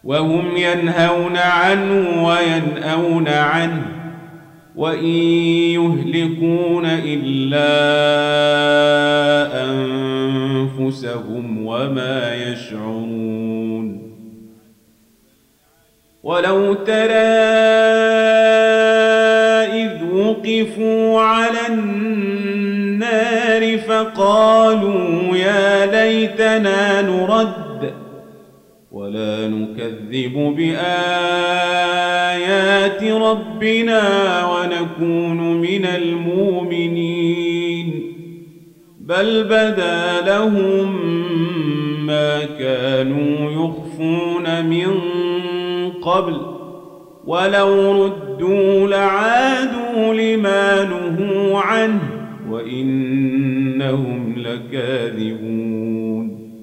وهم ينهون عنه وينأون عنه وإن يهلكون إلا أنفسهم وما يشعرون. ولو ترى إذ وقفوا على النار فقالوا يا ليتنا نرد ولا نكذب بآيات ربنا ونكون من المؤمنين بل بدا لهم ما كانوا يخفون من قبل ولو ردوا لعادوا لما نهوا عنه وإنهم لكاذبون.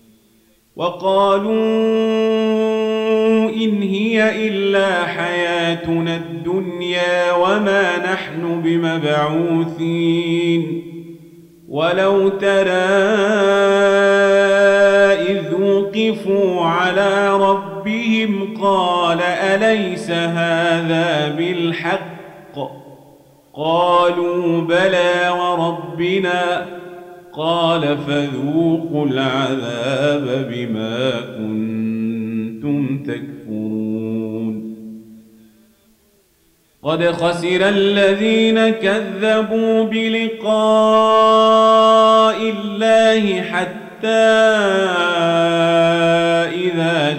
وقالوا إن هي إلا حياتنا الدنيا وما نحن بمبعوثين. ولو ترى إذ وقفوا على ربهم قال أليس هذا بالحق قالوا بلى وربنا قال فذوقوا العذاب بما كنتم تكفرون. قد خسر الذين كذبوا بلقاء الله حتى إذا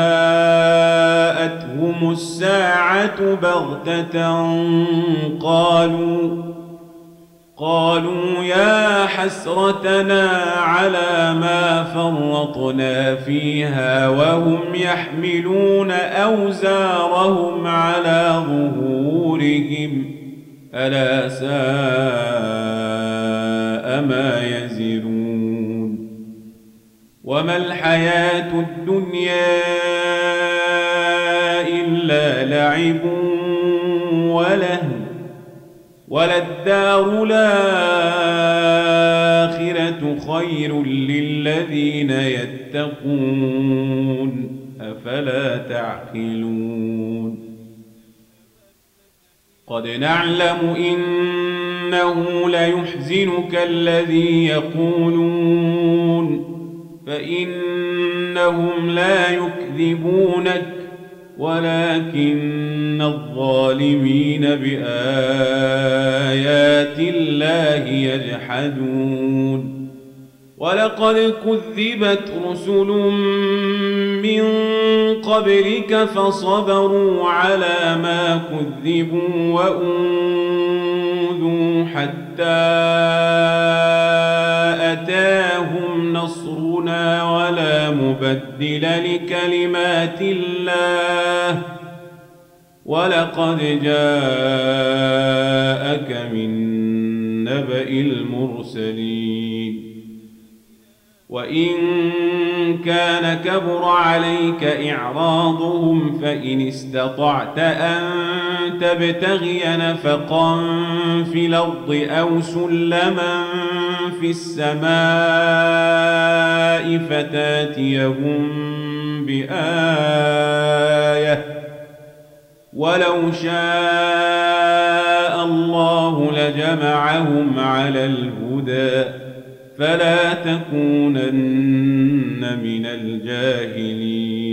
جاءتهم الساعة بغتة قالوا يا حسرتنا على ما فرطنا فيها وهم يحملون أوزارهم على ظهورهم ألا ساء ما يزرون. وما الحياة الدنيا إلا لعب ولهو وللدار الآخرة خير للذين يتقون أفلا تعقلون. قد نعلم إنه ليحزنك الذي يقولون فإنهم لا يكذبونك ولكن الظالمين بآيات الله يجحدون. ولقد كذبت رسل من قبلك فصبروا على ما كذبوا وأوذوا حتى أتاهم نصرنا ولا مبدل لكلمات الله ولقد جاءك من نبأ المرسلين. وإن كان كبر عليك إعراضهم فإن استطعت أن تبتغي نفقا في الأرض أو سلما في السماء فتاتيهم بآية ولو شاء الله لجمعهم على الهدى فلا تكونن من الجاهلين.